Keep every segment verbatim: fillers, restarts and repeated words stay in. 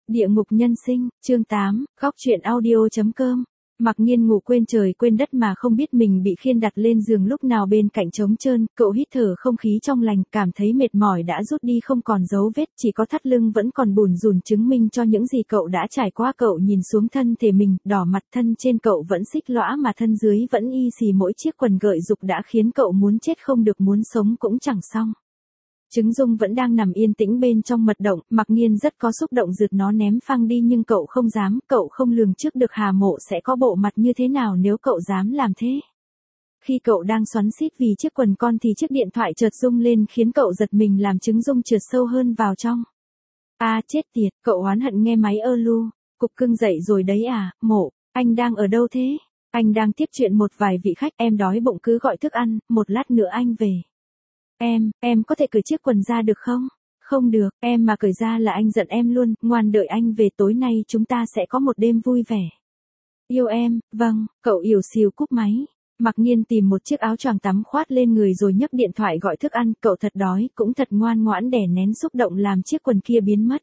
Địa ngục nhân sinh, chương tám, góc truyện audio.com. Mặc Nhiên ngủ quên trời quên đất mà không biết mình bị khiêng đặt lên giường lúc nào bên cạnh trống trơn, cậu hít thở không khí trong lành, cảm thấy mệt mỏi đã rút đi không còn dấu vết, chỉ có thắt lưng vẫn còn bùn rùn chứng minh cho những gì cậu đã trải qua. Cậu nhìn xuống thân thể mình, đỏ mặt, thân trên cậu vẫn xích lõa mà thân dưới vẫn y xì, mỗi chiếc quần gợi dục đã khiến cậu muốn chết không được, muốn sống cũng chẳng xong. Trứng Dung vẫn đang nằm yên tĩnh bên trong mật động, Mặc Nhiên rất có xúc động rượt nó ném phăng đi nhưng cậu không dám, cậu không lường trước được Hà Mộ sẽ có bộ mặt như thế nào nếu cậu dám làm thế. Khi cậu đang xoắn xít vì chiếc quần con thì chiếc điện thoại chợt rung lên khiến cậu giật mình làm Trứng Dung trượt sâu hơn vào trong. À chết tiệt, cậu oán hận nghe máy ơ lu, Cục Cưng dậy rồi đấy à, Mộ, anh đang ở đâu thế? Anh đang tiếp chuyện một vài vị khách, em đói bụng cứ gọi thức ăn, một lát nữa anh về. Em, em có thể cởi chiếc quần ra được không? Không được, em mà cởi ra là anh giận em luôn, ngoan đợi anh về, tối nay chúng ta sẽ có một đêm vui vẻ. Yêu em, vâng, cậu ỉu xìu cúp máy. Mặc Nhiên tìm một chiếc áo choàng tắm khoát lên người rồi nhấc điện thoại gọi thức ăn, cậu thật đói, cũng thật ngoan ngoãn đè nén xúc động làm chiếc quần kia biến mất.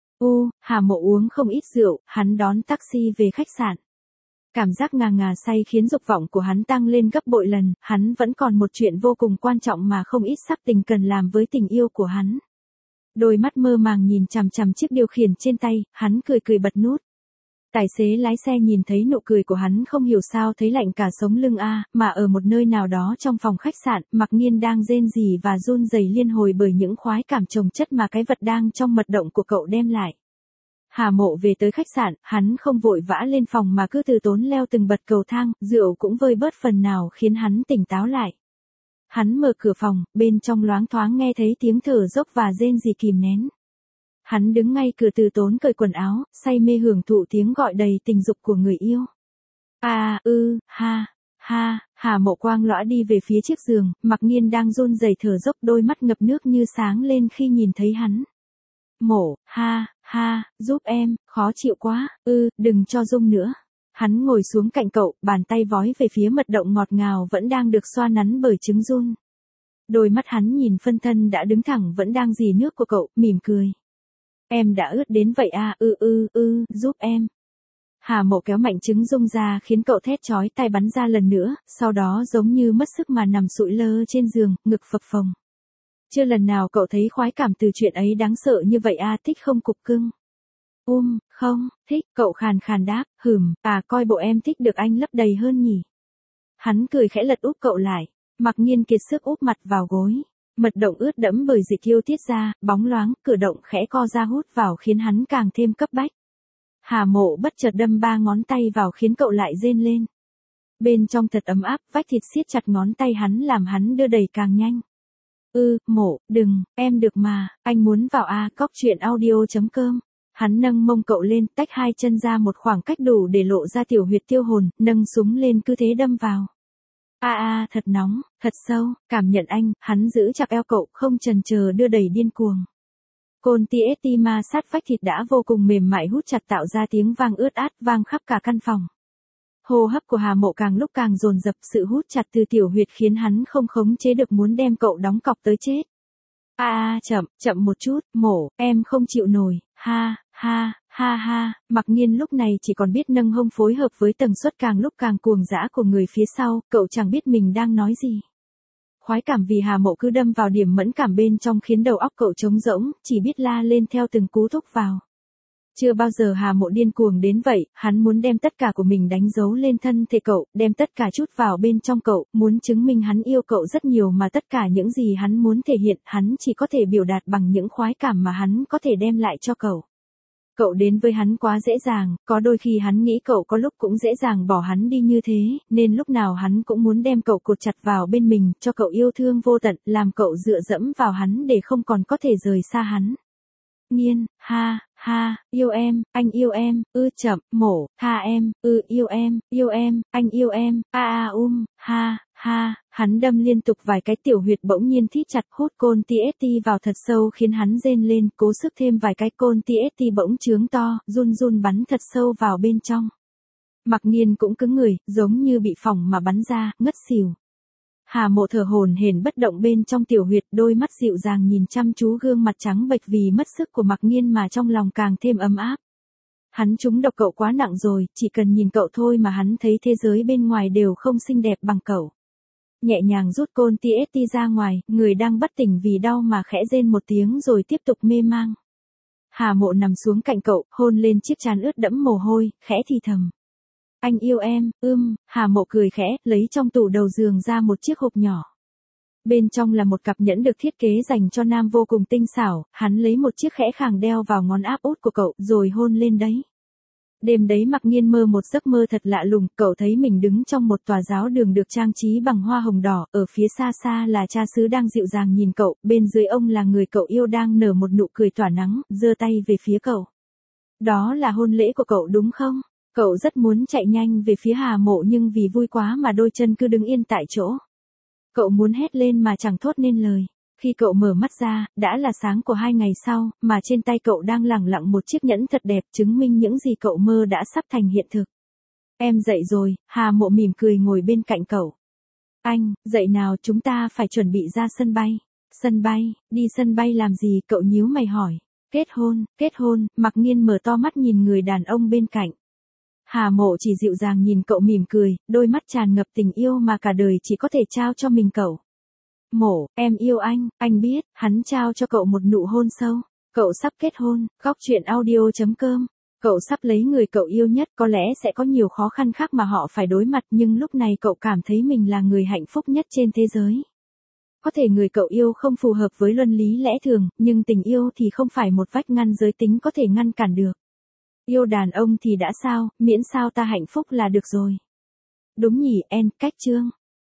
U, Hà Mộ uống không ít rượu, hắn đón taxi về khách sạn. Cảm giác ngà ngà say khiến dục vọng của hắn tăng lên gấp bội lần, hắn vẫn còn một chuyện vô cùng quan trọng mà không ít sắc tình cần làm với tình yêu của hắn. Đôi mắt mơ màng nhìn chằm chằm chiếc điều khiển trên tay, hắn cười cười bật nút. Tài xế lái xe nhìn thấy nụ cười của hắn không hiểu sao thấy lạnh cả sống lưng a, mà ở một nơi nào đó trong phòng khách sạn, Mặc Nhiên đang rên rỉ và run rẩy liên hồi bởi những khoái cảm chồng chất mà cái vật đang trong mật động của cậu đem lại. Hà Mộ về tới khách sạn, hắn không vội vã lên phòng mà cứ từ tốn leo từng bậc cầu thang, rượu cũng vơi bớt phần nào khiến hắn tỉnh táo lại. Hắn mở cửa phòng, bên trong loáng thoáng nghe thấy tiếng thở dốc và rên rỉ kìm nén. Hắn đứng ngay cửa từ tốn cởi quần áo, say mê hưởng thụ tiếng gọi đầy tình dục của người yêu. À, ư, ha, ha, Hà Mộ quang lõa đi về phía chiếc giường, Mặc Nhiên đang run rẩy thở dốc, đôi mắt ngập nước như sáng lên khi nhìn thấy hắn. Mộ, ha, ha, giúp em, khó chịu quá, ư, đừng cho Dung nữa. Hắn ngồi xuống cạnh cậu, bàn tay vói về phía mật động ngọt ngào vẫn đang được xoa nắn bởi trứng Dung. Đôi mắt hắn nhìn phân thân đã đứng thẳng vẫn đang rỉ nước của cậu, mỉm cười. Em đã ướt đến vậy à, ư ư ư, giúp em. Hà Mộ kéo mạnh trứng Dung ra khiến cậu thét chói tai bắn ra lần nữa, sau đó giống như mất sức mà nằm sụi lơ trên giường, ngực phập phồng. Chưa lần nào cậu thấy khoái cảm từ chuyện ấy đáng sợ như vậy à, thích không Cục Cưng? Um, không, thích, cậu khàn khàn đáp, hừm, à coi bộ em thích được anh lấp đầy hơn nhỉ. Hắn cười khẽ lật úp cậu lại, Mặc Nhiên kiệt sức úp mặt vào gối. Mật động ướt đẫm bởi dịch yêu tiết ra, bóng loáng, cửa động khẽ co ra hút vào khiến hắn càng thêm cấp bách. Hà Mộ bất chợt đâm ba ngón tay vào khiến cậu lại rên lên. Bên trong thật ấm áp, vách thịt siết chặt ngón tay hắn làm hắn đưa đẩy càng nhanh. Ư, Mộ, đừng, em được mà, anh muốn vào a, cóc truyện audio.com. Hắn nâng mông cậu lên, tách hai chân ra một khoảng cách đủ để lộ ra tiểu huyệt tiêu hồn, nâng súng lên cứ thế đâm vào. A a, thật nóng, thật sâu, cảm nhận anh, hắn giữ chặt eo cậu, không chần chờ đưa đẩy điên cuồng. Côn ti ét ti ma sát vách thịt đã vô cùng mềm mại hút chặt tạo ra tiếng vang ướt át vang khắp cả căn phòng. Hô hấp của Hà Mộ càng lúc càng dồn dập, sự hút chặt từ tiểu huyệt khiến hắn không khống chế được muốn đem cậu đóng cọc tới chết. A a, chậm, chậm một chút, Mộ, em không chịu nổi, ha, ha, ha ha, Mặc Nhiên lúc này chỉ còn biết nâng hông phối hợp với tần suất càng lúc càng cuồng dã của người phía sau, cậu chẳng biết mình đang nói gì. Khoái cảm vì Hà Mộ cứ đâm vào điểm mẫn cảm bên trong khiến đầu óc cậu trống rỗng, chỉ biết la lên theo từng cú thúc vào. Chưa bao giờ Hà Mộ điên cuồng đến vậy, hắn muốn đem tất cả của mình đánh dấu lên thân thể cậu, đem tất cả chút vào bên trong cậu, muốn chứng minh hắn yêu cậu rất nhiều mà tất cả những gì hắn muốn thể hiện, hắn chỉ có thể biểu đạt bằng những khoái cảm mà hắn có thể đem lại cho cậu. Cậu đến với hắn quá dễ dàng, có đôi khi hắn nghĩ cậu có lúc cũng dễ dàng bỏ hắn đi như thế, nên lúc nào hắn cũng muốn đem cậu cột chặt vào bên mình, cho cậu yêu thương vô tận, làm cậu dựa dẫm vào hắn để không còn có thể rời xa hắn. Nhiên, ha, ha, yêu em, anh yêu em, ư chậm, Mổ, tha em, ư yêu em, yêu em, anh yêu em, a a um, ha, ha, hắn đâm liên tục vài cái tiểu huyệt bỗng nhiên thít chặt hút côn ti ét ti vào thật sâu khiến hắn rên lên, cố sức thêm vài cái côn ti ét ti bỗng trướng to, run run bắn thật sâu vào bên trong. Mặc Nhiên cũng cứng người, giống như bị phỏng mà bắn ra, ngất xỉu. Hà Mộ thở hổn hển bất động bên trong tiểu huyệt, đôi mắt dịu dàng nhìn chăm chú gương mặt trắng bệch vì mất sức của Mặc Nhiên mà trong lòng càng thêm ấm áp. hắn trúng độc cậu quá nặng rồi, chỉ cần nhìn cậu thôi mà hắn thấy thế giới bên ngoài đều không xinh đẹp bằng cậu. Nhẹ nhàng rút côn tê ét tê ra ngoài, người đang bất tỉnh vì đau mà khẽ rên một tiếng rồi tiếp tục mê mang. Hà Mộ nằm xuống cạnh cậu, hôn lên chiếc trán ướt đẫm mồ hôi, khẽ thì thầm. Anh yêu em, ưm, Hà Mộ cười khẽ, lấy trong tủ đầu giường ra một chiếc hộp nhỏ. Bên trong là một cặp nhẫn được thiết kế dành cho nam vô cùng tinh xảo, hắn lấy một chiếc khẽ khàng đeo vào ngón áp út của cậu, rồi hôn lên đấy. Đêm đấy Mặc Nhiên mơ một giấc mơ thật lạ lùng, cậu thấy mình đứng trong một tòa giáo đường được trang trí bằng hoa hồng đỏ, ở phía xa xa là cha xứ đang dịu dàng nhìn cậu, bên dưới ông là người cậu yêu đang nở một nụ cười tỏa nắng, giơ tay về phía cậu. Đó là hôn lễ của cậu đúng không? Cậu rất muốn chạy nhanh về phía Hà Mộ nhưng vì vui quá mà đôi chân cứ đứng yên tại chỗ. Cậu muốn hét lên mà chẳng thốt nên lời. Khi cậu mở mắt ra, đã là sáng của hai ngày sau, mà trên tay cậu đang lẳng lặng một chiếc nhẫn thật đẹp chứng minh những gì cậu mơ đã sắp thành hiện thực. Em dậy rồi, Hà Mộ mỉm cười ngồi bên cạnh cậu. Anh, dậy nào, chúng ta phải chuẩn bị ra sân bay. Sân bay, đi sân bay làm gì, cậu nhíu mày hỏi. Kết hôn, kết hôn, Mặc Nhiên mở to mắt nhìn người đàn ông bên cạnh. Hà Mộ chỉ dịu dàng nhìn cậu mỉm cười, đôi mắt tràn ngập tình yêu mà cả đời chỉ có thể trao cho mình cậu. Mộ, em yêu anh, anh biết, hắn trao cho cậu một nụ hôn sâu. Cậu sắp kết hôn, góc truyện audio chấm com. Cậu sắp lấy người cậu yêu nhất, có lẽ sẽ có nhiều khó khăn khác mà họ phải đối mặt, nhưng lúc này cậu cảm thấy mình là người hạnh phúc nhất trên thế giới. Có thể người cậu yêu không phù hợp với luân lý lẽ thường, nhưng tình yêu thì không phải một vách ngăn giới tính có thể ngăn cản được. Yêu đàn ông thì đã sao, miễn sao ta hạnh phúc là được rồi. Đúng nhỉ, en, cách chương.